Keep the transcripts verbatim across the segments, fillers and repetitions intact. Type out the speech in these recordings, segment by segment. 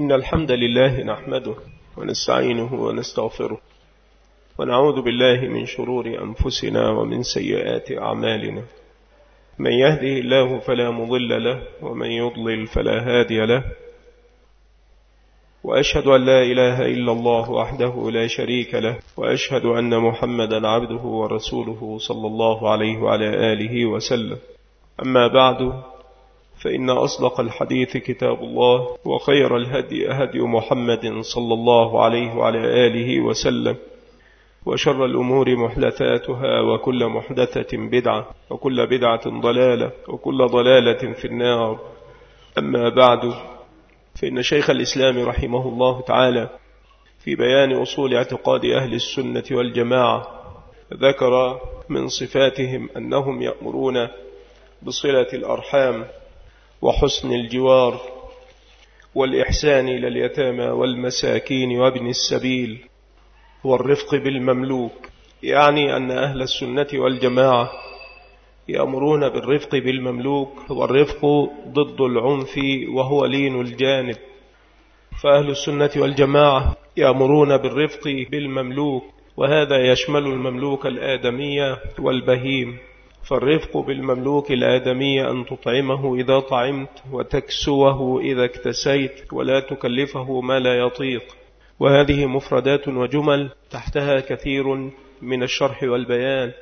إن الحمد لله نحمده ونستعينه ونستغفره ونعوذ بالله من شرور أنفسنا ومن سيئات أعمالنا. من يهده الله فلا مضل له ومن يضلل فلا هادي له، وأشهد أن لا إله إلا الله وحده لا شريك له، وأشهد أن محمدا عبده ورسوله صلى الله عليه وعلى آله وسلم. أما بعد، فإن أصدق الحديث كتاب الله، وخير الهدي هدي محمد صلى الله عليه وعلى آله وسلم، وشر الأمور محدثاتها، وكل محدثة بدعة، وكل بدعة ضلالة، وكل ضلالة في النار. أما بعد، فإن شيخ الإسلام رحمه الله تعالى في بيان أصول اعتقاد أهل السنة والجماعة ذكر من صفاتهم أنهم يأمرون بصلة الأرحام وحسن الجوار والإحسان إلى اليتامى والمساكين وابن السبيل والرفق بالمملوك، يعني أن أهل السنة والجماعة يأمرون بالرفق بالمملوك، والرفق ضد العنف وهو لين الجانب. فأهل السنة والجماعة يأمرون بالرفق بالمملوك، وهذا يشمل المملوك الآدمي والبهيم. فالرفق بالمملوك الآدمي أن تطعمه إذا طعمت، وتكسوه إذا اكتسيت، ولا تكلفه ما لا يطيق. وهذه مفردات وجمل تحتها كثير من الشرح والبيان.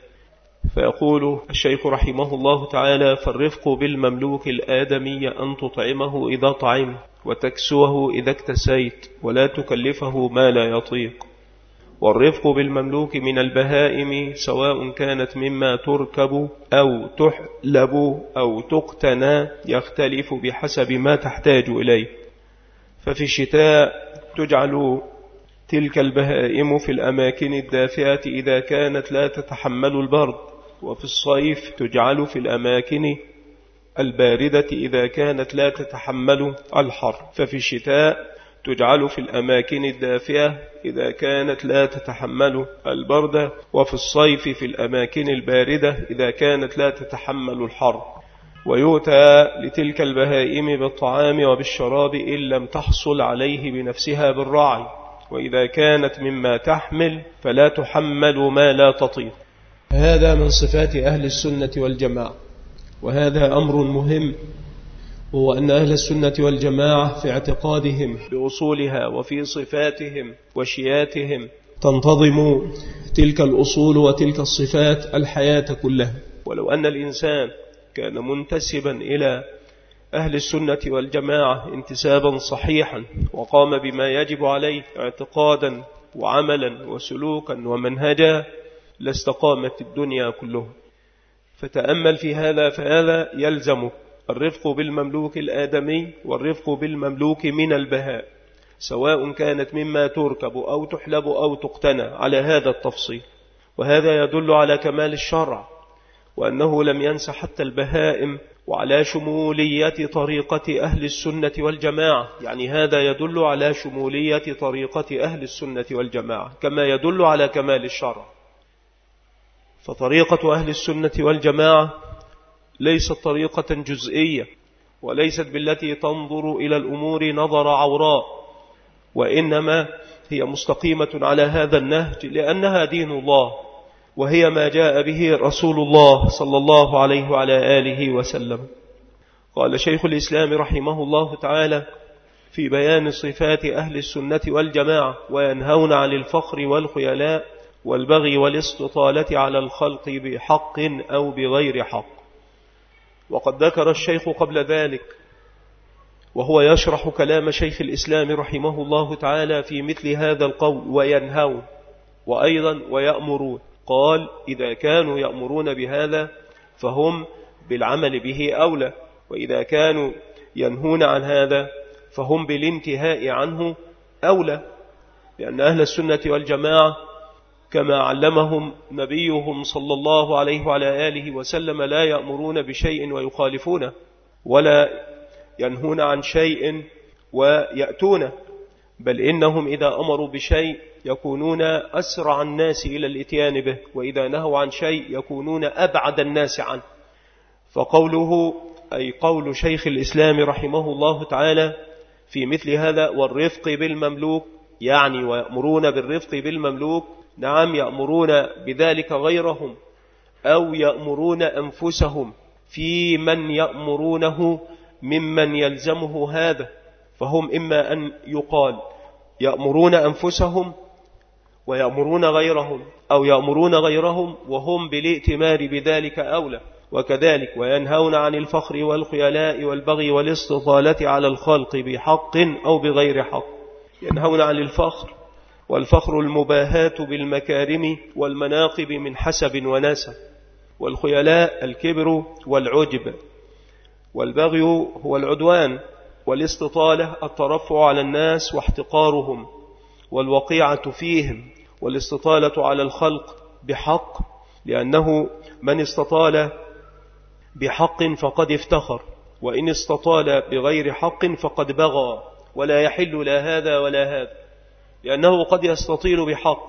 فيقول الشيخ رحمه الله تعالى: فالرفق بالمملوك الآدمي أن تطعمه إذا طعمت، وتكسوه إذا اكتسيت، ولا تكلفه ما لا يطيق. والرفق بالمملوك من البهائم سواء كانت مما تركب أو تحلب أو تقتنى، يختلف بحسب ما تحتاج إليه. ففي الشتاء تجعل تلك البهائم في الأماكن الدافئة إذا كانت لا تتحمل البرد، وفي الصيف تجعل في الأماكن الباردة إذا كانت لا تتحمل الحر. ففي الشتاء تجعل في الأماكن الدافئة إذا كانت لا تتحمل البرد، وفي الصيف في الأماكن الباردة إذا كانت لا تتحمل الحر. ويؤتى لتلك البهائم بالطعام وبالشراب إن لم تحصل عليه بنفسها بالرعي، وإذا كانت مما تحمل فلا تحمل ما لا تطيق. هذا من صفات أهل السنة والجماعة، وهذا أمر مهم، هو أن أهل السنة والجماعة في اعتقادهم بأصولها وفي صفاتهم وشياتهم تنتظم تلك الأصول وتلك الصفات الحياة كلها. ولو أن الإنسان كان منتسبا إلى أهل السنة والجماعة انتسابا صحيحا، وقام بما يجب عليه اعتقادا وعملا وسلوكا ومنهجا، لاستقامت الدنيا كلها. فتأمل في هذا، فهذا يلزم الرفق بالمملوك الآدمي والرفق بالمملوك من البهاء، سواء كانت مما تركب أو تحلب أو تقتنى، على هذا التفصيل. وهذا يدل على كمال الشرع، وأنه لم ينس حتى البهائم، وعلى شمولية طريقة أهل السنة والجماعة. يعني هذا يدل على شمولية طريقة أهل السنة والجماعة، كما يدل على كمال الشرع. فطريقة أهل السنة والجماعة ليست طريقة جزئية، وليست بالتي تنظر إلى الأمور نظر عوراء، وإنما هي مستقيمة على هذا النهج، لأنها دين الله، وهي ما جاء به رسول الله صلى الله عليه وعلى آله وسلم. قال شيخ الإسلام رحمه الله تعالى في بيان صفات أهل السنة والجماعة: وينهون عن الفخر والخيلاء والبغي والاستطالة على الخلق بحق أو بغير حق. وقد ذكر الشيخ قبل ذلك، وهو يشرح كلام شيخ الإسلام رحمه الله تعالى في مثل هذا القول: وينهون، وأيضا ويأمرون. قال: إذا كانوا يأمرون بهذا فهم بالعمل به أولى، وإذا كانوا ينهون عن هذا فهم بالانتهاء عنه أولى، لأن أهل السنة والجماعة كما علمهم نبيهم صلى الله عليه وعلى آله وسلم لا يأمرون بشيء ويخالفونه، ولا ينهون عن شيء ويأتونه، بل إنهم إذا أمروا بشيء يكونون أسرع الناس إلى الإتيان به، وإذا نهوا عن شيء يكونون أبعد الناس عنه. فقوله أي قول شيخ الإسلام رحمه الله تعالى في مثل هذا. والرفق بالمملوك يعني ويأمرون بالرفق بالمملوك، نعم يأمرون بذلك غيرهم أو يأمرون أنفسهم في من يأمرونه ممن يلزمه هذا. فهم إما أن يقال يأمرون أنفسهم ويأمرون غيرهم، أو يأمرون غيرهم وهم بالائتمار بذلك أولى. وكذلك وينهون عن الفخر والخيلاء والبغي والاستطالة على الخلق بحق أو بغير حق. ينهون عن الفخر، والفخر المباهاة بالمكارم والمناقب من حسب ونسب، والخيلاء الكبر والعجب، والبغي هو العدوان، والاستطالة الترفع على الناس واحتقارهم والوقيعة فيهم، والاستطالة على الخلق بحق، لأنه من استطال بحق فقد افتخر، وإن استطال بغير حق فقد بغى، ولا يحل لا هذا ولا هذا، لأنه قد يستطيل بحق.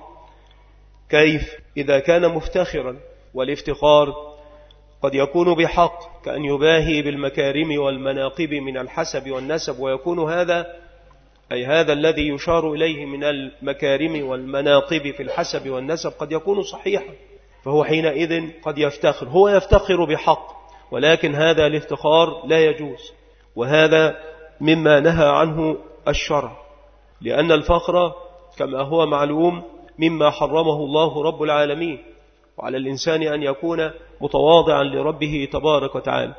كيف؟ إذا كان مفتخرا، والافتخار قد يكون بحق كأن يباهي بالمكارم والمناقب من الحسب والنسب، ويكون هذا أي هذا الذي يشار إليه من المكارم والمناقب في الحسب والنسب قد يكون صحيحا، فهو حينئذ قد يفتخر، هو يفتخر بحق، ولكن هذا الافتخار لا يجوز، وهذا مما نهى عنه الشرع، لأن الفخر كما هو معلوم مما حرمه الله رب العالمين، وعلى الإنسان أن يكون متواضعا لربه تبارك وتعالى.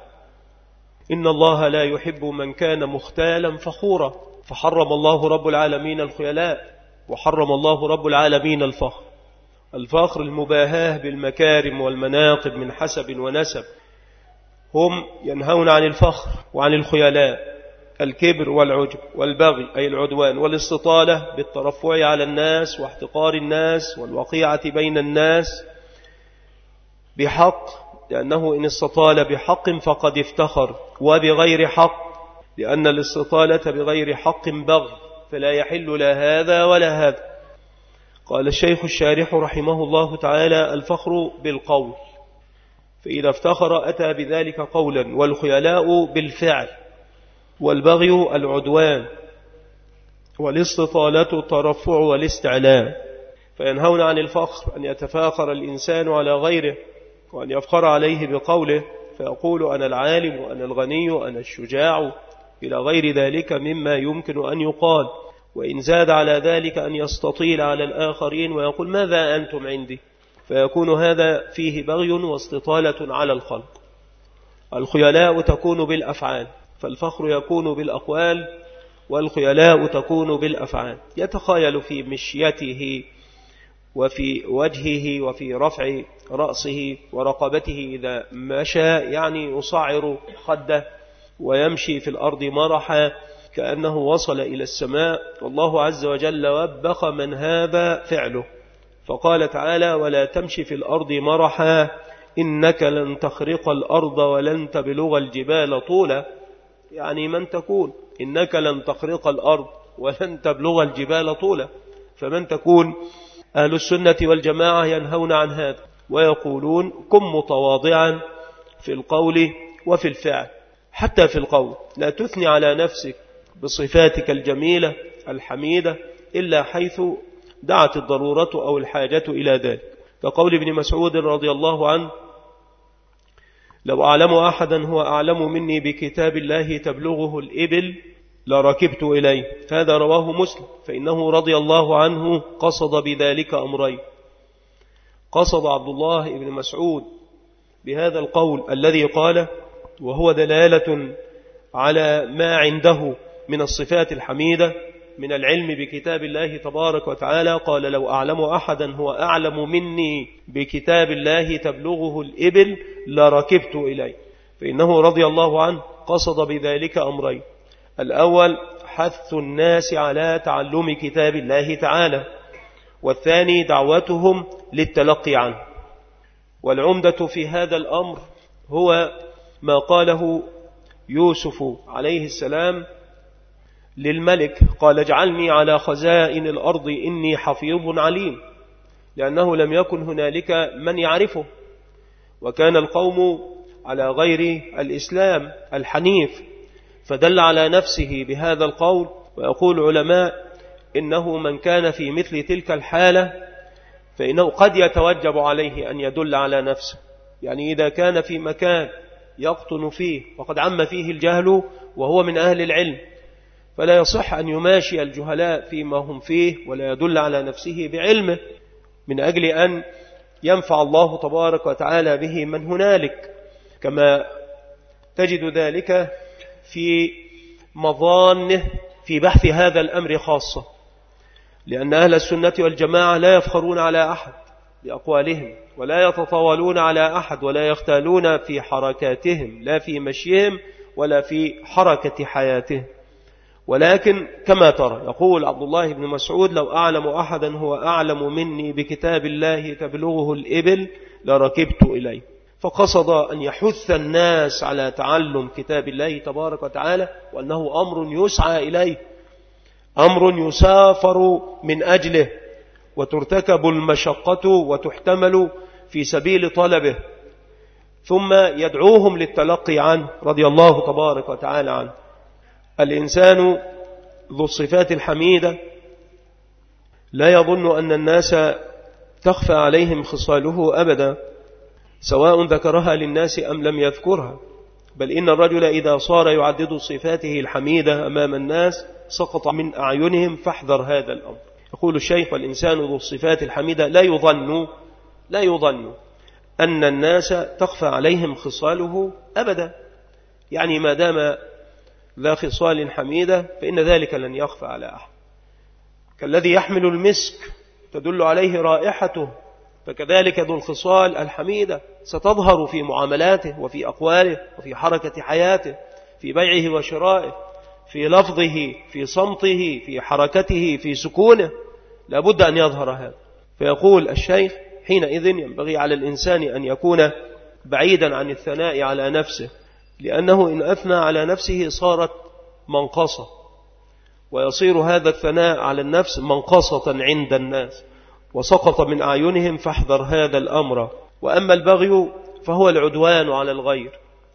إن الله لا يحب من كان مختالا فخورا، فحرم الله رب العالمين الخيلاء، وحرم الله رب العالمين الفخر. الفخر المباهاة بالمكارم والمناقب من حسب ونسب، هم ينهون عن الفخر وعن الخيلاء، الكبر والعجب والبغي أي العدوان، والاستطالة بالترفع على الناس واحتقار الناس والوقيعة بين الناس بحق، لأنه إن استطال بحق فقد افتخر، وبغير حق لأن الاستطالة بغير حق بغي، فلا يحل لا هذا ولا هذا. قال الشيخ الشارح رحمه الله تعالى: الفخر بالقول، فإذا افتخر أتى بذلك قولا، والخيلاء بالفعل، والبغي العدوان، والاستطالة الترفع والاستعلاء. فينهون عن الفخر أن يتفاخر الإنسان على غيره، وأن يفخر عليه بقوله فيقول أنا العالم وأنا الغني وأنا الشجاع إلى غير ذلك مما يمكن أن يقال. وإن زاد على ذلك أن يستطيل على الآخرين ويقول ماذا أنتم عندي، فيكون هذا فيه بغي واستطالة على الخلق. الخيلاء تكون بالأفعال، فالفخر يكون بالأقوال، والخيلاء تكون بالأفعال. يتخيل في مشيته وفي وجهه وفي رفع رأسه ورقبته إذا مشى، يعني يصعر خده ويمشي في الأرض مرحا كأنه وصل إلى السماء. والله عز وجل وبخ من هذا فعله، فقال تعالى: ولا تمشي في الأرض مرحا إنك لن تخرق الأرض ولن تبلغ الجبال طولا. يعني من تكون إنك لن تخرق الأرض ولن تبلغ الجبال طولا، فمن تكون. أهل السنة والجماعة ينهون عن هذا ويقولون كن متواضعا في القول وفي الفعل، حتى في القول لا تثني على نفسك بصفاتك الجميلة الحميدة إلا حيث دعت الضرورة أو الحاجة إلى ذلك، كقول ابن مسعود رضي الله عنه: لو أعلم أحدا هو أعلم مني بكتاب الله تبلغه الإبل لركبت إليه. هذا رواه مسلم. فإنه رضي الله عنه قصد بذلك أمرين: قصد عبد الله بن مسعود بهذا القول الذي قال، وهو دلالة على ما عنده من الصفات الحميدة من العلم بكتاب الله تبارك وتعالى. قال: لو أعلم أحدا هو أعلم مني بكتاب الله تبلغه الإبل لركبت إليه. فإنه رضي الله عنه قصد بذلك أمرين: الأول حث الناس على تعلم كتاب الله تعالى، والثاني دعوتهم للتلقي عنه. والعمدة في هذا الأمر هو ما قاله يوسف عليه السلام للملك، قال: اجعلني على خزائن الأرض إني حفيظ عليم، لأنه لم يكن هنالك من يعرفه، وكان القوم على غير الإسلام الحنيف، فدل على نفسه بهذا القول. ويقول علماء إنه من كان في مثل تلك الحالة فإنه قد يتوجب عليه أن يدل على نفسه. يعني إذا كان في مكان يقطن فيه وقد عم فيه الجهل وهو من أهل العلم، فلا يصح أن يماشي الجهلاء فيما هم فيه ولا يدل على نفسه بعلمه، من أجل أن ينفع الله تبارك وتعالى به من هنالك، كما تجد ذلك في مظانه في بحث هذا الأمر خاصة. لأن أهل السنة والجماعة لا يفخرون على أحد بأقوالهم، ولا يتطاولون على أحد، ولا يختالون في حركاتهم، لا في مشيهم ولا في حركة حياتهم. ولكن كما ترى يقول عبد الله بن مسعود: لو أعلم أحدا هو أعلم مني بكتاب الله تبلغه الإبل لركبت إليه. فقصد أن يحث الناس على تعلم كتاب الله تبارك وتعالى، وأنه أمر يسعى إليه، أمر يسافر من أجله، وترتكب المشقة وتحتمل في سبيل طلبه، ثم يدعوهم للتلقي عنه رضي الله تبارك وتعالى عنه. الإنسان ذو الصفات الحميدة لا يظن أن الناس تخفى عليهم خصاله أبدا، سواء ذكرها للناس أم لم يذكرها، بل إن الرجل إذا صار يعدد صفاته الحميدة أمام الناس سقط من أعينهم، فاحذر هذا الأمر. يقول الشيخ: والإنسان ذو الصفات الحميدة لا يظن لا يظن أن الناس تخفى عليهم خصاله أبدا، يعني ما دام ذا خصال حميدة فإن ذلك لن يخفى على أحد. كالذي يحمل المسك تدل عليه رائحته، فكذلك ذو الخصال الحميدة ستظهر في معاملاته وفي أقواله وفي حركة حياته، في بيعه وشرائه، في لفظه، في صمته، في حركته، في سكونه، لابد أن يظهر هذا. فيقول الشيخ: حينئذ ينبغي على الإنسان أن يكون بعيدا عن الثناء على نفسه، لأنه إن أثنى على نفسه صارت منقصة، ويصير هذا الثناء على النفس منقصة عند الناس وسقط من أعينهم، فاحذر هذا الأمر. وأما البغي فهو العدوان على الغير،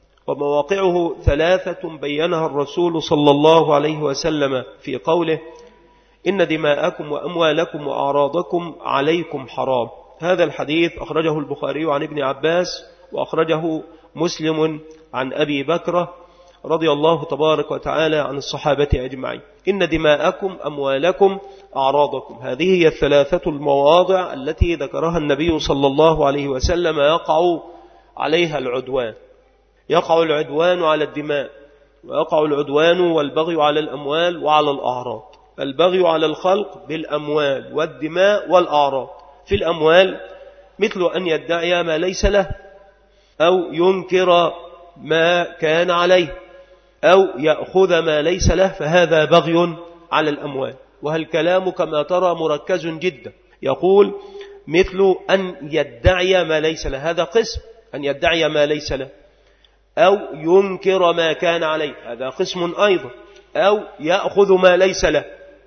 ومواقعه ثلاثة بينها الرسول صلى الله عليه وسلم في قوله: إن دماءكم وأموالكم وأعراضكم عليكم حرام. هذا الحديث أخرجه البخاري عن ابن عباس، وأخرجه مسلم عن أبي بكر رضي الله تبارك وتعالى عن الصحابة أجمعين. إن دماءكم أموالكم أعراضكم، هذه هي الثلاثة المواضع التي ذكرها النبي صلى الله عليه وسلم يقع عليها العدوان. يقع العدوان على الدماء، ويقع العدوان والبغي على الأموال وعلى الأعراض. البغي على الخلق بالأموال والدماء والأعراض. في الأموال مثل أن يدعي ما ليس له، أو ينكر ما كان عليه، أو يأخذ ما ليس له، فهذا بغي على الأموال. وهالكلام كما ترى مركز جدا. يقول: مثل أن يدعي ما ليس له، هذا قسم، أن يدعي ما ليس له، أو ينكر ما كان عليه، هذا قسم أيضا، أو يأخذ ما ليس له،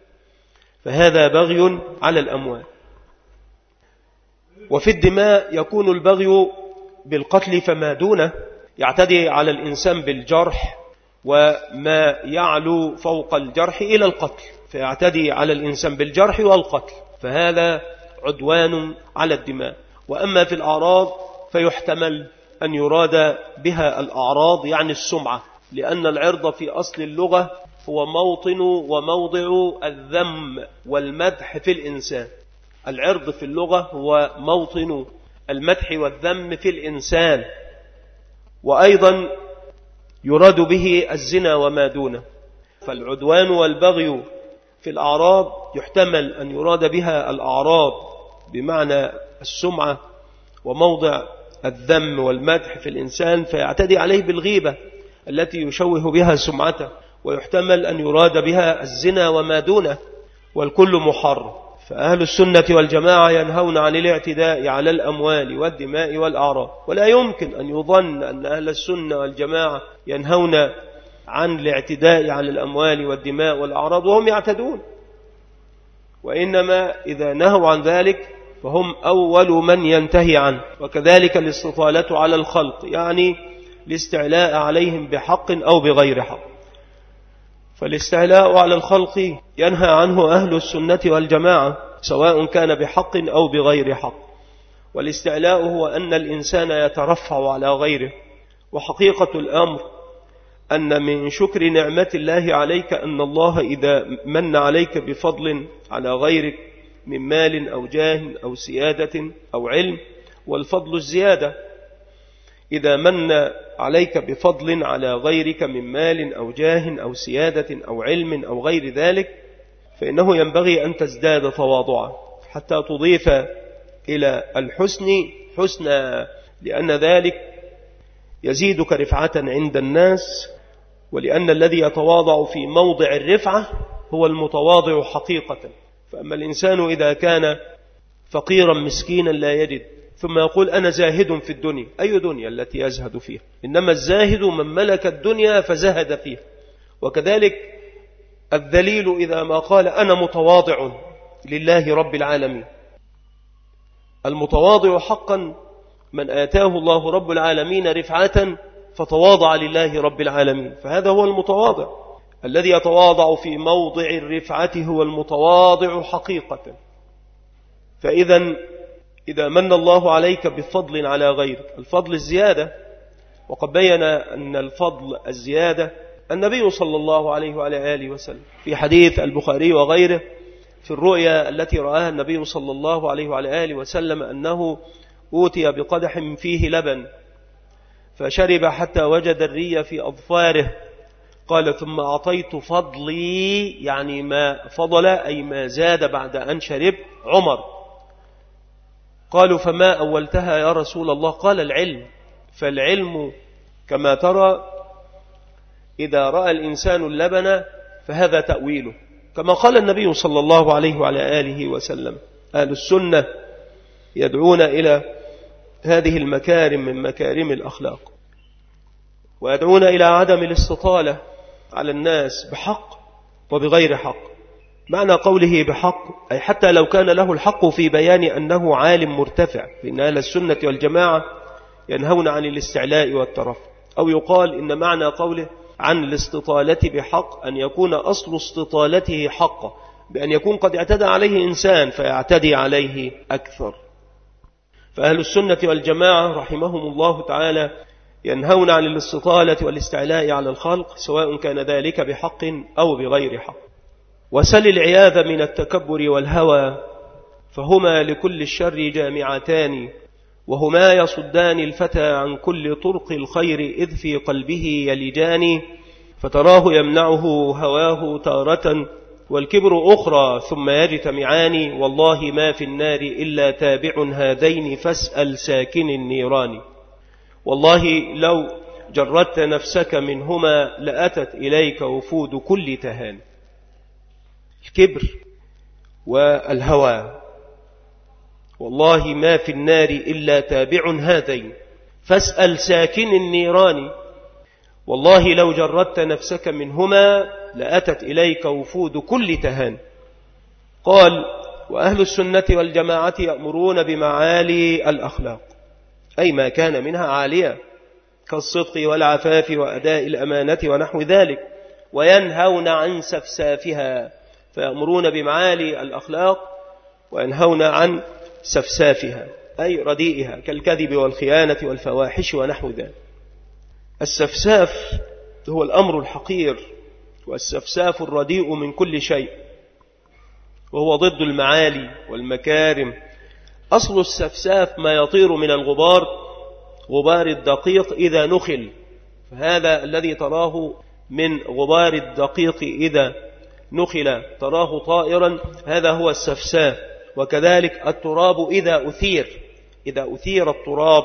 فهذا بغي على الأموال. وفي الدماء يكون البغي بالقتل فما دونه، يعتدي على الإنسان بالجرح وما يعلو فوق الجرح إلى القتل، فيعتدي على الإنسان بالجرح والقتل، فهذا عدوان على الدماء. وأما في الأعراض فيحتمل أن يراد بها الأعراض يعني السمعة، لأن العرض في أصل اللغة هو موطن وموضع الذم والمدح في الإنسان. العرض في اللغة هو موطن المدح والذم في الإنسان، وأيضا يراد به الزنا وما دونه. فالعدوان والبغي في الأعراض يحتمل أن يراد بها الأعراض بمعنى السمعة وموضع الذم والمدح في الإنسان، فيعتدي عليه بالغيبة التي يشوه بها سمعته، ويحتمل أن يراد بها الزنا وما دونه، والكل محرم. فأهل السنة والجماعة ينهون عن الاعتداء على الأموال والدماء والأعراض، ولا يمكن أن يظن أن أهل السنة والجماعة ينهون عن الاعتداء على الأموال والدماء والأعراض وهم يعتدون، وإنما إذا نهوا عن ذلك فهم أول من ينتهي عنه. وكذلك الاستطالة على الخلق، يعني الاستعلاء عليهم بحق أو بغير حق. فالاستعلاء على الخلق ينهى عنه أهل السنة والجماعة سواء كان بحق أو بغير حق. والاستعلاء هو أن الإنسان يترفع على غيره، وحقيقة الأمر أن من شكر نعمة الله عليك أن الله إذا من عليك بفضل على غيرك من مال أو جاه أو سيادة أو علم، والفضل الزيادة، إذا من عليك بفضل على غيرك من مال أو جاه أو سيادة أو علم أو غير ذلك، فإنه ينبغي أن تزداد تواضعا حتى تضيف إلى الحسن حسنا، لأن ذلك يزيدك رفعة عند الناس، ولأن الذي يتواضع في موضع الرفعة هو المتواضع حقيقة. فأما الإنسان إذا كان فقيرا مسكينا لا يجد ثم يقول أنا زاهد في الدنيا، أي دنيا التي يزهد فيها؟ إنما الزاهد من ملك الدنيا فزهد فيها. وكذلك الذليل إذا ما قال أنا متواضع لله رب العالمين. المتواضع حقا من آتاه الله رب العالمين رفعة فتواضع لله رب العالمين، فهذا هو المتواضع. الذي يتواضع في موضع الرفعة هو المتواضع حقيقة. فإذا إذا من الله عليك بفضل على غيرك، الفضل الزيادة، وقد بين أن الفضل الزيادة النبي صلى الله عليه وعلى آله وسلم في حديث البخاري وغيره في الرؤيا التي رآها النبي صلى الله عليه وعلى آله وسلم أنه أوتي بقدح فيه لبن فشرب حتى وجد الري في أظفاره، قال ثم أعطيت فضلي، يعني ما فضل أي ما زاد بعد أن شرب عمر. قالوا فما أولتها يا رسول الله؟ قال العلم. فالعلم كما ترى إذا رأى الإنسان اللبن فهذا تأويله، كما قال النبي صلى الله عليه وعلى آله وسلم. أهل السنة يدعون إلى هذه المكارم من مكارم الأخلاق، ويدعون إلى عدم الاستطالة على الناس بحق وبغير حق. معنى قوله بحق أي حتى لو كان له الحق في بيان أنه عالم مرتفع، فإن أهل السنة والجماعة ينهون عن الاستعلاء والترف. أو يقال إن معنى قوله عن الاستطالة بحق أن يكون أصل استطالته حقا، بأن يكون قد اعتدى عليه إنسان فيعتدي عليه أكثر. فأهل السنة والجماعة رحمهم الله تعالى ينهون عن الاستطالة والاستعلاء على الخلق سواء كان ذلك بحق أو بغير حق. وسل العياذ من التكبر والهوى، فهما لكل الشر جامعتان، وهما يصدان الفتى عن كل طرق الخير إذ في قلبه يلجان، فتراه يمنعه هواه تارة والكبر أخرى ثم يجتمعان، والله ما في النار إلا تابع هذين فاسأل ساكن النيران. والله لو جردت نفسك منهما لأتت إليك وفود كل تهان. الكبر والهوى، والله ما في النار إلا تابع هذين فاسأل ساكن النيران. والله لو جردت نفسك منهما لأتت إليك وفود كل تهان. قال وأهل السنة والجماعة يأمرون بمعالي الأخلاق، أي ما كان منها عالية كالصدق والعفاف وأداء الأمانة ونحو ذلك، وينهون عن سفسافها، فيأمرون بمعالي الأخلاق وينهون عن سفسافها أي رديئها كالكذب والخيانة والفواحش ونحو ذلك. السفساف هو الأمر الحقير، والسفساف الرديء من كل شيء، وهو ضد المعالي والمكارم. أصل السفساف ما يطير من الغبار، غبار الدقيق إذا نخل، فهذا الذي تراه من غبار الدقيق إذا نخل تراه طائرا، هذا هو السفساف. وكذلك التراب إذا أثير، إذا أثير التراب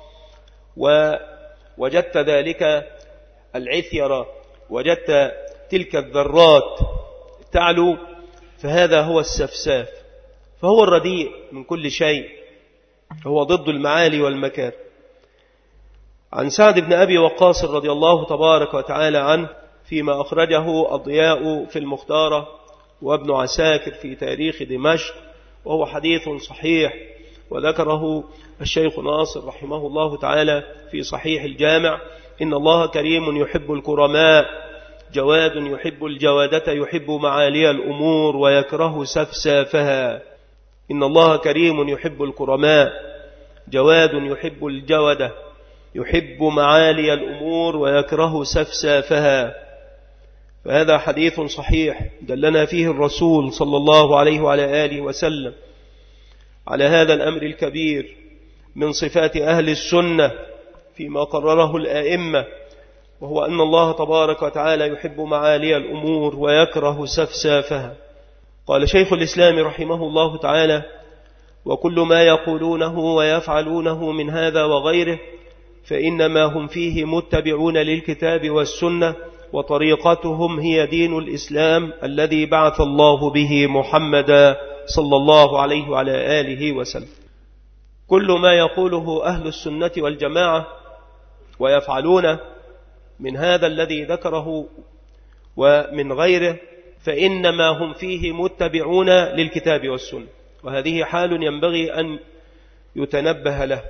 ووجدت ذلك العثيرة، وجدت تلك الذرات تعلو، فهذا هو السفساف، فهو الرديء من كل شيء، هو ضد المعالي والمكان. عن سعد بن أبي وقاص رضي الله تبارك وتعالى عنه فيما أخرجه الضياء في المختارة وابن عساكر في تاريخ دمشق، وهو حديث صحيح، وذكره الشيخ ناصر رحمه الله تعالى في صحيح الجامع: إن الله كريم يحب الكرماء، جواد يحب الجوادة يحب معالي الأمور ويكره سفسافها. إن الله كريم يحب الكرماء، جواد يحب الجودة يحب معالي الأمور ويكره سفسافها. فهذا حديث صحيح دلنا فيه الرسول صلى الله عليه وعلى آله وسلم على هذا الأمر الكبير من صفات أهل السنة فيما قرره الآئمة، وهو أن الله تبارك وتعالى يحب معالي الأمور ويكره سفسافها. قال شيخ الإسلام رحمه الله تعالى: وكل ما يقولونه ويفعلونه من هذا وغيره فإنما هم فيه متبعون للكتاب والسنة، وطريقتهم هي دين الإسلام الذي بعث الله به محمدا صلى الله عليه وعلى آله وسلم. كل ما يقوله أهل السنة والجماعة ويفعلون من هذا الذي ذكره ومن غيره فإنما هم فيه متبعون للكتاب والسنة. وهذه حال ينبغي أن يتنبه له،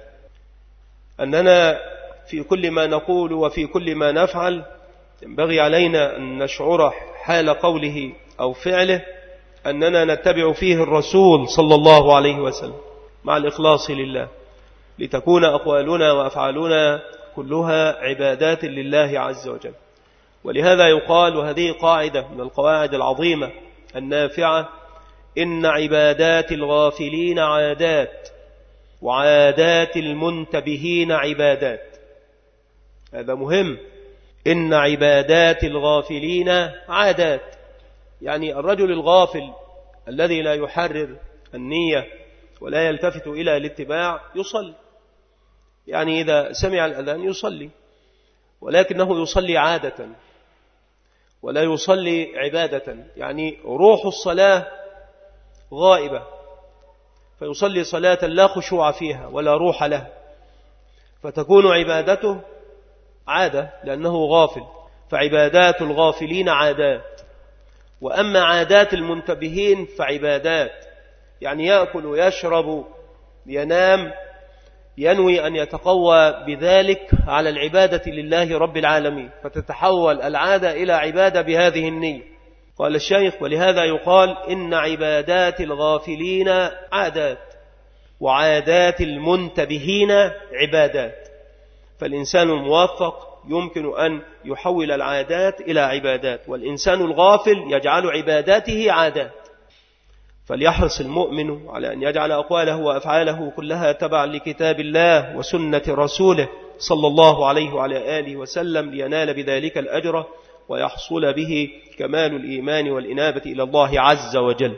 أننا في كل ما نقول وفي كل ما نفعل ينبغي علينا أن نشعر حال قوله أو فعله أننا نتبع فيه الرسول صلى الله عليه وسلم مع الإخلاص لله، لتكون أقوالنا وأفعالنا كلها عبادات لله عز وجل. ولهذا يقال، وهذه قاعدة من القواعد العظيمة النافعة: إن عبادات الغافلين عادات، وعادات المنتبهين عبادات. هذا مهم. إن عبادات الغافلين عادات، يعني الرجل الغافل الذي لا يحرر النية ولا يلتفت إلى الاتباع يصلي، يعني إذا سمع الأذان يصلي، ولكنه يصلي عادة ولا يصلي عبادة، يعني روح الصلاة غائبة، فيصلي صلاة لا خشوع فيها ولا روح له، فتكون عبادته عادة لأنه غافل. فعبادات الغافلين عادات، وأما عادات المنتبهين فعبادات، يعني يأكل ويشرب ينام ينوي أن يتقوى بذلك على العبادة لله رب العالمين، فتتحول العادة إلى عبادة بهذه النية. قال الشيخ: ولهذا يقال إن عبادات الغافلين عادات، وعادات المنتبهين عبادات. فالإنسان الموفق يمكن أن يحول العادات إلى عبادات، والإنسان الغافل يجعل عباداته عادات. فليحرص المؤمن على أن يجعل أقواله وأفعاله كلها تبعا لكتاب الله وسنة رسوله صلى الله عليه وعلى آله وسلم، لينال بذلك الأجر ويحصل به كمال الإيمان والإنابة إلى الله عز وجل.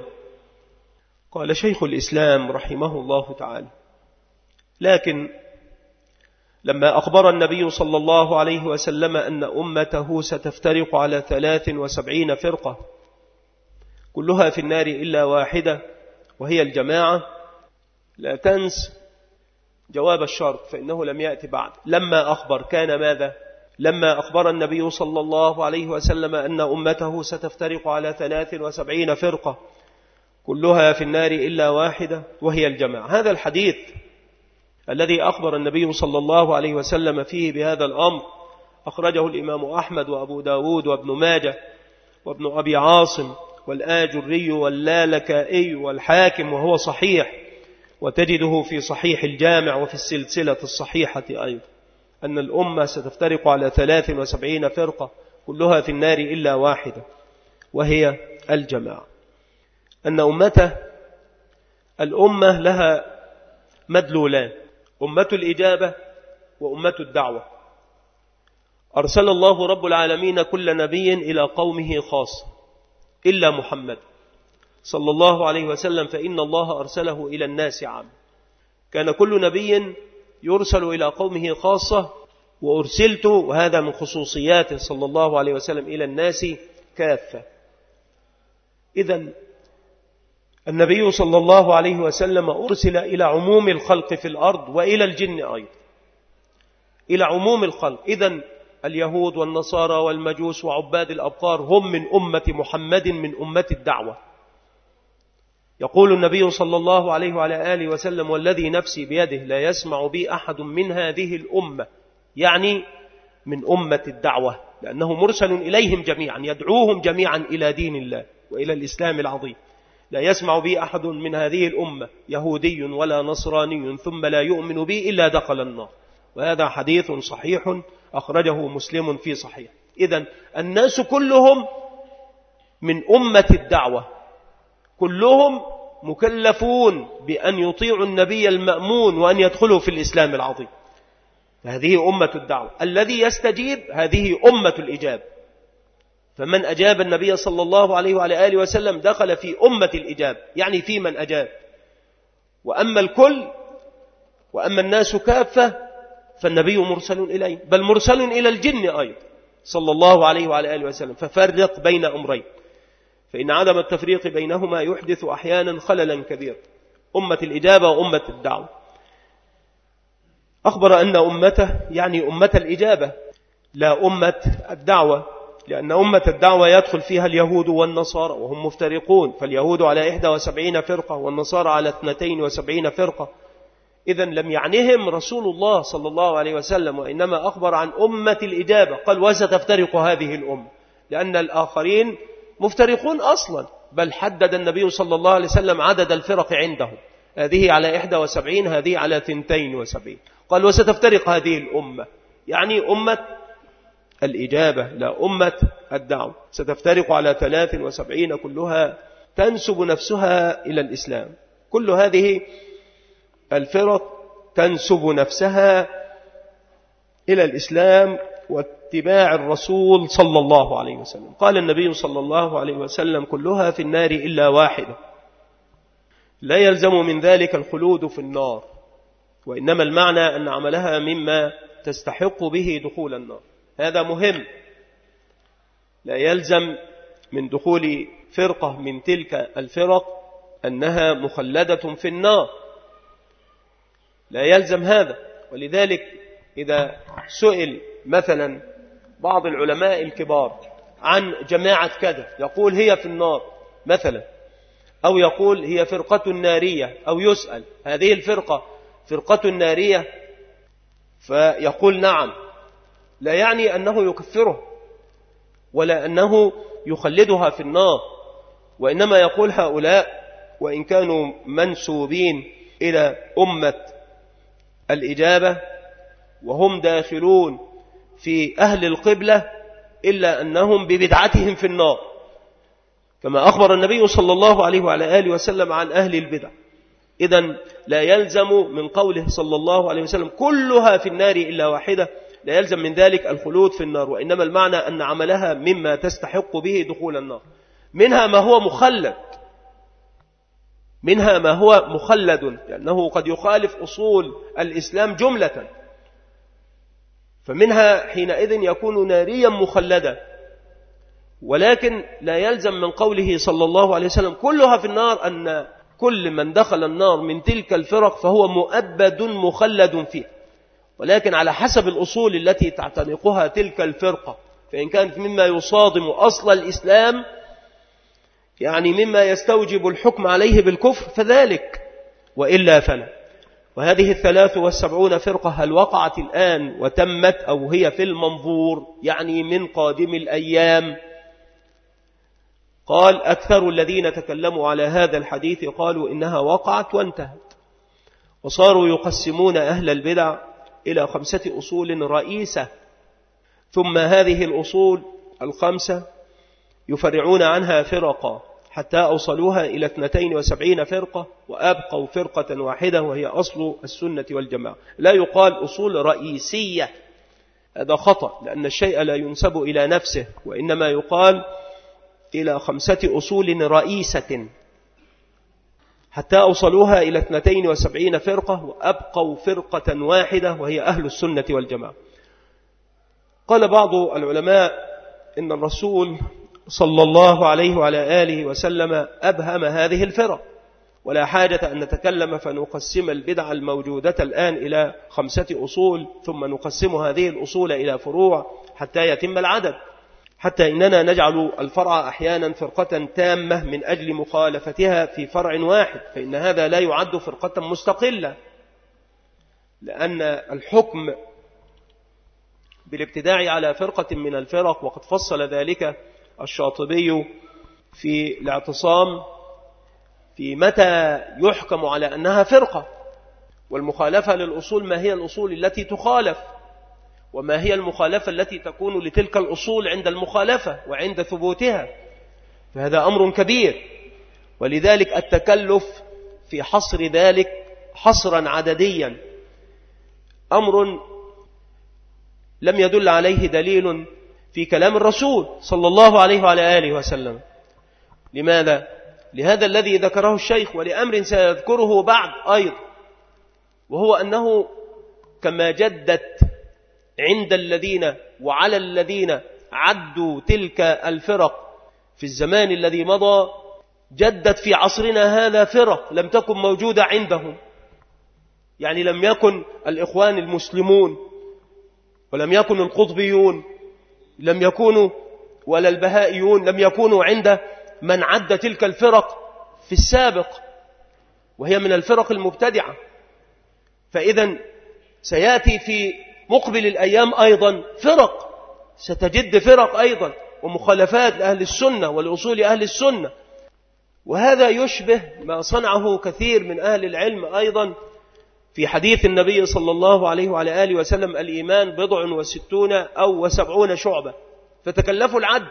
قال شيخ الإسلام رحمه الله تعالى: لكن لما أخبر النبي صلى الله عليه وسلم أن أمته ستفترق على ثلاث وسبعين فرقة كلها في النار إلا واحدة وهي الجماعة، لا تنس جواب الشرط فإنه لم يأتي بعد. لما أخبر كان ماذا؟ لما أخبر النبي صلى الله عليه وسلم أن أمته ستفترق على ثلاث وسبعين فرقة كلها في النار إلا واحدة وهي الجماعة. هذا الحديث الذي أخبر النبي صلى الله عليه وسلم فيه بهذا الأمر أخرجه الإمام أحمد وأبو داود وابن ماجه وابن أبي عاصم والآجري واللالكائي والحاكم، وهو صحيح، وتجده في صحيح الجامع وفي السلسلة الصحيحة أيضا، أن الأمة ستفترق على ثلاث وسبعين فرقة كلها في النار إلا واحدة وهي الجماعة. أن أمته الأمة لها مدلولان: أمة الإجابة وأمة الدعوة. أرسل الله رب العالمين كل نبي إلى قومه خاصة إلا محمد صلى الله عليه وسلم، فإن الله أرسله إلى الناس عام. كان كل نبي يرسل إلى قومه خاصة، وأرسلت، وهذا من خصوصياته صلى الله عليه وسلم، إلى الناس كافة. إذن النبي صلى الله عليه وسلم أرسل إلى عموم الخلق في الأرض وإلى الجن أيضا، إلى عموم الخلق. إذن اليهود والنصارى والمجوس وعباد الأبقار هم من أمة محمد، من أمة الدعوة. يقول النبي صلى الله عليه وعلى آله وسلم: والذي نفسي بيده لا يسمع بي أحد من هذه الأمة، يعني من أمة الدعوة، لأنه مرسل إليهم جميعا يدعوهم جميعا إلى دين الله وإلى الإسلام العظيم. لا يسمع بي أحد من هذه الأمة يهودي ولا نصراني ثم لا يؤمن بي إلا دخل النار. وهذا حديث صحيح أخرجه مسلم في صحيح. إذن الناس كلهم من أمة الدعوة، كلهم مكلفون بأن يطيعوا النبي المأمون وأن يدخلوا في الإسلام العظيم. هذه أمة الدعوة. الذي يستجيب هذه أمة الإجابة. فمن أجاب النبي صلى الله عليه وعلى آله وسلم دخل في أمة الإجابة، يعني في من أجاب. وأما الكل وأما الناس كافة فالنبي مرسل إليه، بل مرسل إلى الجن أيضا صلى الله عليه وعلى آله وسلم. ففرق بين أمرين، فإن عدم التفريق بينهما يحدث أحيانا خللا كبير. أمة الإجابة وأمة الدعوة. أخبر أن أمته يعني أمة الإجابة لا أمة الدعوة، لأن أمة الدعوة يدخل فيها اليهود والنصارى وهم مفترقون، فاليهود على إحدى وسبعين فرقة والنصارى على اثنتين وسبعين فرقة. إذن لم يعنهم رسول الله صلى الله عليه وسلم، وإنما أخبر عن أمة الإجابة. قال وستفترق هذه الأمة، لأن الآخرين مفترقون أصلا، بل حدد النبي صلى الله عليه وسلم عدد الفرق عنده، هذه على إحدى وسبعين هذه على ثنتين وسبعين. قال وستفترق هذه الأمة، يعني أمة الإجابة لا أمة الدعوة. ستفترق على ثلاث وسبعين كلها تنسب نفسها إلى الإسلام. كل هذه الفرق تنسب نفسها إلى الإسلام واتباع الرسول صلى الله عليه وسلم. قال النبي صلى الله عليه وسلم كلها في النار إلا واحدة، لا يلزم من ذلك الخلود في النار، وإنما المعنى أن عملها مما تستحق به دخول النار. هذا مهم. لا يلزم من دخول فرقة من تلك الفرق أنها مخلدة في النار، لا يلزم هذا. ولذلك إذا سئل مثلا بعض العلماء الكبار عن جماعة كذا يقول هي في النار مثلا، أو يقول هي فرقة نارية، أو يسأل هذه الفرقة فرقة نارية فيقول نعم، لا يعني أنه يكفره ولا أنه يخلدها في النار، وإنما يقول هؤلاء وإن كانوا منسوبين إلى أمة الإجابة وهم داخلون في أهل القبلة إلا أنهم ببدعتهم في النار، كما أخبر النبي صلى الله عليه وعلى آله وسلم عن أهل البدع. إذن لا يلزم من قوله صلى الله عليه وسلم كلها في النار إلا واحدة، لا يلزم من ذلك الخلود في النار، وإنما المعنى أن عملها مما تستحق به دخول النار. منها ما هو مخلد، منها ما هو مخلد لأنه قد يخالف أصول الإسلام جملة، فمنها حينئذ يكون ناريا مخلدا. ولكن لا يلزم من قوله صلى الله عليه وسلم كلها في النار أن كل من دخل النار من تلك الفرق فهو مؤبد مخلد فيه، ولكن على حسب الأصول التي تعتنقها تلك الفرقة، فإن كانت مما يصادم أصل الإسلام يعني مما يستوجب الحكم عليه بالكفر فذلك، وإلا فلا. وهذه الثلاث والسبعون فرقة هل وقعت الآن وتمت أو هي في المنظور يعني من قادم الأيام؟ قال أكثر الذين تكلموا على هذا الحديث قالوا إنها وقعت وانتهت، وصاروا يقسمون أهل البدع إلى خمسة أصول رئيسة، ثم هذه الأصول الخمسة يفرعون عنها فرقا حتى أوصلوها إلى اثنتين وسبعين فرقة، وأبقوا فرقة واحدة وهي أصل السنة والجماعة. لا يقال أصول رئيسية، هذا خطأ، لأن الشيء لا ينسب إلى نفسه، وإنما يقال إلى خمسة أصول رئيسة حتى أوصلوها إلى اثنتين وسبعين فرقة، وأبقوا فرقة واحدة وهي أهل السنة والجماعة. قال بعض العلماء إن الرسول صلى الله عليه وعلى آله وسلم أبهم هذه الفرق، ولا حاجة أن نتكلم فنقسم البدع الموجودة الآن إلى خمسة أصول ثم نقسم هذه الأصول إلى فروع حتى يتم العدد، حتى إننا نجعل الفرع أحيانا فرقة تامة من أجل مخالفتها في فرع واحد، فإن هذا لا يعد فرقة مستقلة، لأن الحكم بالابتداع على فرقة من الفرق، وقد فصل ذلك الشاطبي في الاعتصام في متى يحكم على أنها فرقة. والمخالفة للأصول ما هي الأصول التي تخالف، وما هي المخالفة التي تكون لتلك الأصول عند المخالفة وعند ثبوتها، فهذا أمر كبير. ولذلك التكلف في حصر ذلك حصرا عدديا أمر لم يدل عليه دليل في كلام الرسول صلى الله عليه وعلى آله وسلم. لماذا؟ لهذا الذي ذكره الشيخ، ولأمر سيذكره بعد أيضا، وهو أنه كما جدت عند الذين وعلى الذين عدوا تلك الفرق في الزمان الذي مضى، جدت في عصرنا هذا فرق لم تكن موجودة عندهم. يعني لم يكن الإخوان المسلمون، ولم يكن القطبيون، لم يكونوا ولا البهائيون، لم يكونوا عند من عد تلك الفرق في السابق، وهي من الفرق المبتدعة. فإذا سيأتي في مقبل الأيام أيضا فرق، ستجد فرق أيضا ومخالفات لأهل السنة ولأصول أهل السنة. وهذا يشبه ما صنعه كثير من أهل العلم أيضا في حديث النبي صلى الله عليه وعلى آله وسلم: الإيمان بضع وستون أو وسبعون شعبة. فتكلفوا العد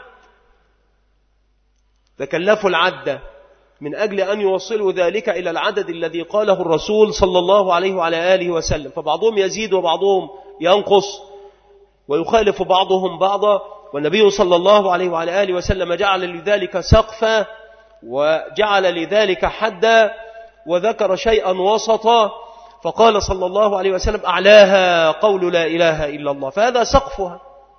تكلفوا العد من أجل أن يوصلوا ذلك إلى العدد الذي قاله الرسول صلى الله عليه وعلى آله وسلم. فبعضهم يزيد وبعضهم ينقص ويخالف بعضهم بعضا، والنبي صلى الله عليه وعلى آله وسلم جعل لذلك سقفا وجعل لذلك حدا، وذكر شيئا وسطا، فقال صلى الله عليه وسلم: أعلاها قول لا إله إلا الله، فهذا سقفها،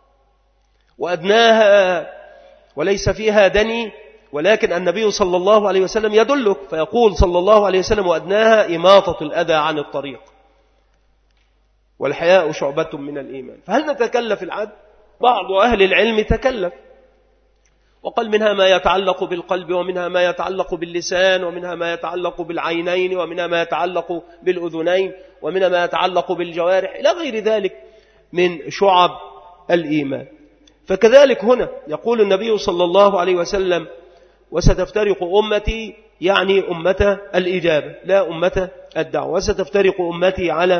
وأدناها وليس فيها دني، ولكن النبي صلى الله عليه وسلم يدلك فيقول صلى الله عليه وسلم: وأدناها إماطة الأذى عن الطريق، والحياء شعبة من الإيمان. فهل نتكلف العد؟ بعض أهل العلم تكلف وقال: منها ما يتعلق بالقلب، ومنها ما يتعلق باللسان، ومنها ما يتعلق بالعينين، ومنها ما يتعلق بالأذنين، ومنها ما يتعلق بالجوارح، إلى غير ذلك من شعب الإيمان. فكذلك هنا يقول النبي صلى الله عليه وسلم: وستفترق أمتي، يعني أمة الإجابة لا أمة الدعوة، وستفترق أمتي على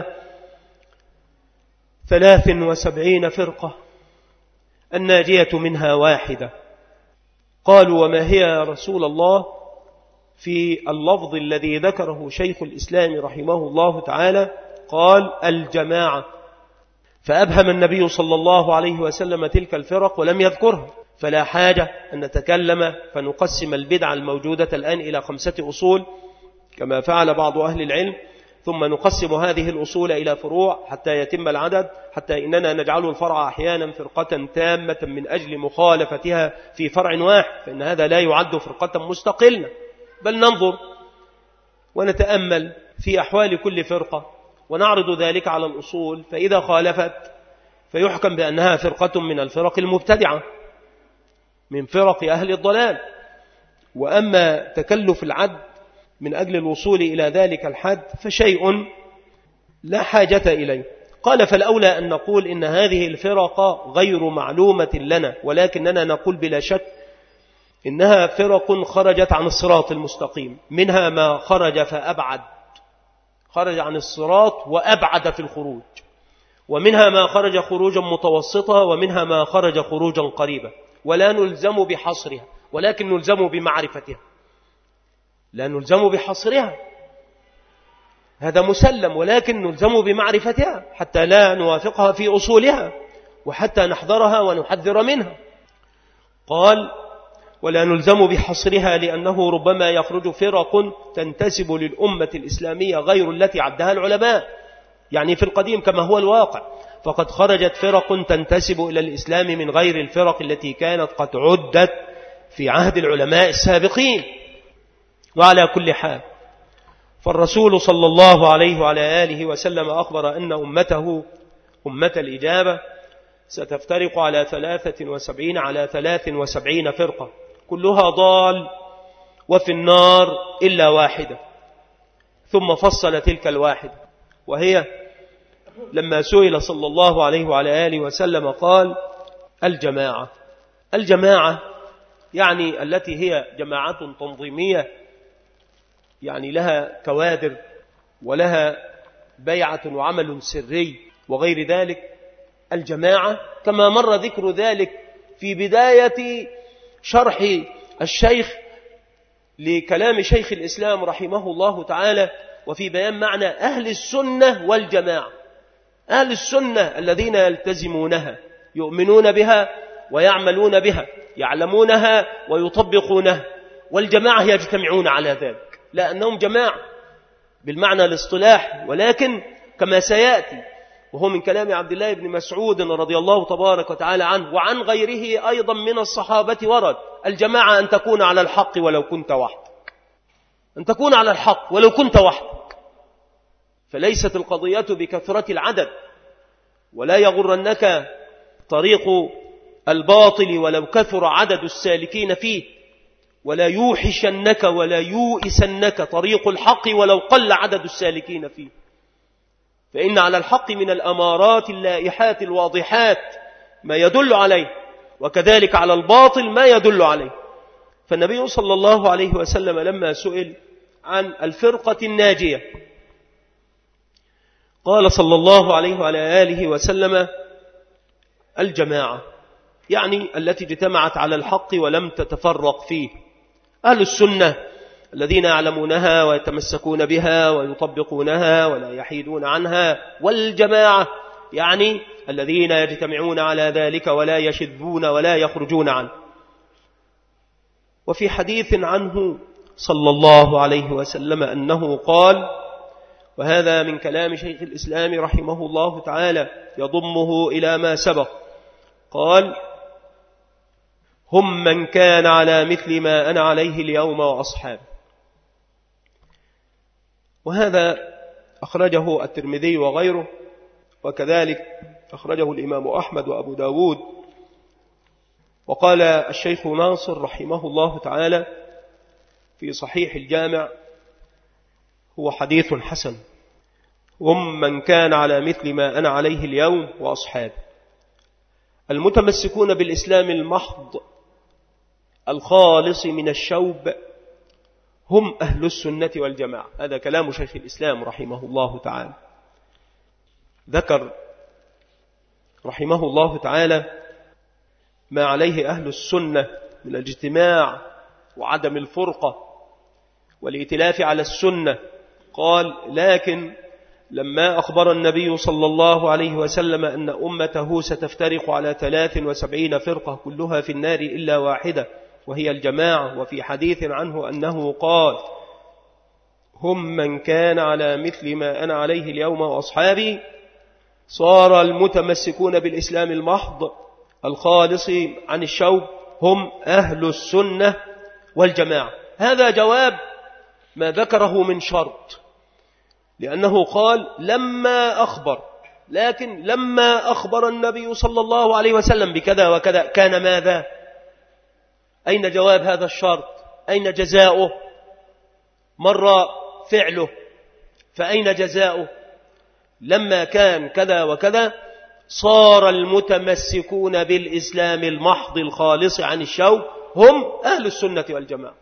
ثلاث وسبعين فرقة الناجية منها واحدة. قالوا: وما هي يا رسول الله؟ في اللفظ الذي ذكره شيخ الإسلام رحمه الله تعالى قال: الجماعة. فأبهم النبي صلى الله عليه وسلم تلك الفرق ولم يذكرها، فلا حاجة أن نتكلم فنقسم البدعة الموجودة الآن إلى خمسة أصول كما فعل بعض أهل العلم، ثم نقسم هذه الأصول إلى فروع حتى يتم العدد، حتى إننا نجعل الفرع أحيانا فرقة تامة من أجل مخالفتها في فرع واحد، فإن هذا لا يعد فرقة مستقلة، بل ننظر ونتأمل في أحوال كل فرقة ونعرض ذلك على الأصول، فإذا خالفت فيحكم بأنها فرقة من الفرق المبتدعة من فرق أهل الضلال. وأما تكلف العد من أجل الوصول إلى ذلك الحد فشيء لا حاجة إليه. قال: فالأولى أن نقول إن هذه الفرق غير معلومة لنا، ولكننا نقول بلا شك إنها فرق خرجت عن الصراط المستقيم، منها ما خرج فأبعد، خرج عن الصراط وأبعد في الخروج، ومنها ما خرج خروجا متوسطا، ومنها ما خرج خروجا قريبا، ولا نلزم بحصرها، ولكن نلزم بمعرفتها، لا نلزم بحصرها، هذا مسلم، ولكن نلزم بمعرفتها حتى لا نوافقها في أصولها، وحتى نحذرها ونحذر منها. قال: ولا نلزم بحصرها لأنه ربما يخرج فرق تنتسب للأمة الإسلامية غير التي عدها العلماء، يعني في القديم كما هو الواقع، فقد خرجت فرق تنتسب إلى الإسلام من غير الفرق التي كانت قد عدت في عهد العلماء السابقين. وعلى كل حال فالرسول صلى الله عليه وعلى آله وسلم أخبر أن أمته أمة الإجابة ستفترق على ثلاثة وسبعين على ثلاث وسبعين فرقة كلها ضال وفي النار إلا واحدة. ثم فصل تلك الواحدة وهي لما سئل صلى الله عليه وعلى آله وسلم قال الجماعة. الجماعة يعني التي هي جماعات تنظيمية، يعني لها كوادر ولها بيعة وعمل سري وغير ذلك. الجماعة كما مر ذكر ذلك في بداية شرح الشيخ لكلام شيخ الإسلام رحمه الله تعالى، وفي بيان معنى أهل السنة والجماعة. أهل السنة الذين يلتزمونها، يؤمنون بها ويعملون بها، يعلمونها ويطبقونها. والجماعة يجتمعون على ذلك، لأنهم جماعة بالمعنى الاصطلاحي، ولكن كما سيأتي وهو من كلام عبد الله بن مسعود رضي الله تبارك وتعالى عنه وعن غيره أيضا من الصحابة ورد: الجماعة أن تكون على الحق ولو كنت وحدك، أن تكون على الحق ولو كنت وحدك. فليست القضية بكثرة العدد، ولا يغرنك طريق الباطل ولو كثر عدد السالكين فيه، ولا يوحشنك ولا يوئسنك طريق الحق ولو قل عدد السالكين فيه. فإن على الحق من الأمارات اللائحات الواضحات ما يدل عليه، وكذلك على الباطل ما يدل عليه. فالنبي صلى الله عليه وسلم لما سئل عن الفرقة الناجية قال صلى الله عليه وعلى آله وسلم الجماعة، يعني التي اجتمعت على الحق ولم تتفرق فيه. أهل السنة الذين يعلمونها ويتمسكون بها ويطبقونها ولا يحيدون عنها. والجماعة يعني الذين يجتمعون على ذلك ولا يشذون ولا يخرجون عنه. وفي حديث عنه صلى الله عليه وسلم أنه قال، وهذا من كلام شيخ الإسلام رحمه الله تعالى يضمه إلى ما سبق، قال: هم من كان على مثل ما أنا عليه اليوم وأصحابي. وهذا أخرجه الترمذي وغيره، وكذلك أخرجه الإمام أحمد وأبو داود. وقال الشيخ ناصر رحمه الله تعالى في صحيح الجامع: هو حديث حسن، هم من كان على مثل ما أنا عليه اليوم وأصحابي. المتمسكون بالإسلام المحض الخالص من الشوب هم أهل السنة والجماعة. هذا كلام شيخ الإسلام رحمه الله تعالى. ذكر رحمه الله تعالى ما عليه أهل السنة من الاجتماع وعدم الفرقة والائتلاف على السنة. قال: لكن لما أخبر النبي صلى الله عليه وسلم أن أمته ستفترق على ثلاث وسبعين فرقة كلها في النار إلا واحدة وهي الجماعة، وفي حديث عنه أنه قال: هم من كان على مثل ما أنا عليه اليوم وأصحابي، صار المتمسكون بالإسلام المحض الخالص عن الشوب هم أهل السنة والجماعة. هذا جواب ما ذكره من شرط، لأنه قال لما أخبر، لكن لما أخبر النبي صلى الله عليه وسلم بكذا وكذا كان ماذا؟ أين جواب هذا الشرط؟ أين جزاؤه؟ مر فعله، فأين جزاؤه؟ لما كان كذا وكذا صار المتمسكون بالإسلام المحض الخالص عن الشوب هم أهل السنة والجماعة.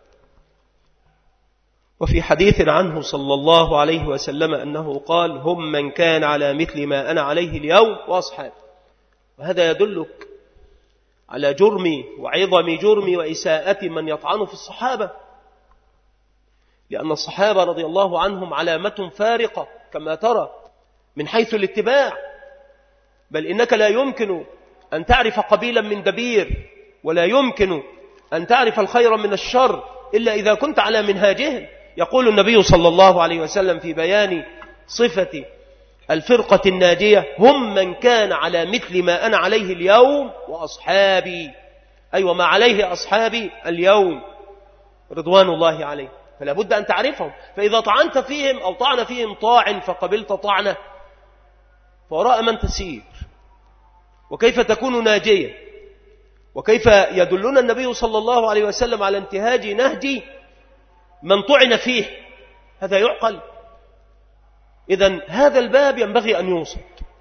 وفي حديث عنه صلى الله عليه وسلم أنه قال: هم من كان على مثل ما أنا عليه اليوم وأصحابي. وهذا يدلك على جرم وعظم جرم وإساءة من يطعن في الصحابة، لأن الصحابة رضي الله عنهم علامة فارقة كما ترى من حيث الاتباع، بل إنك لا يمكن أن تعرف قبيلا من دبير، ولا يمكن أن تعرف الخير من الشر إلا إذا كنت على منهاجهم. يقول النبي صلى الله عليه وسلم في بيان صفة الفرقة الناجية: هم من كان على مثل ما أنا عليه اليوم وأصحابي، أي وما عليه أصحابي اليوم رضوان الله عليه. فلا بد أن تعرفهم، فإذا طعنت فيهم أو طعن فيهم طاعن فقبلت طعنه، فوراء من تسير؟ وكيف تكون ناجية؟ وكيف يدلنا النبي صلى الله عليه وسلم على انتهاج نهج من طعن فيه؟ هذا يعقل؟ إذن هذا الباب ينبغي أن يوصد،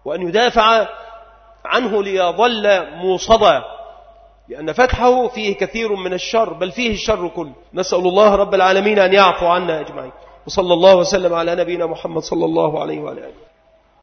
وأن يدافع عنه ليظل موصدا، لأن فتحه فيه كثير من الشر، بل فيه الشر كله. نسأل الله رب العالمين أن يعفو عنا أجمعين، وصلى الله وسلم على نبينا محمد صلى الله عليه وعلى آله.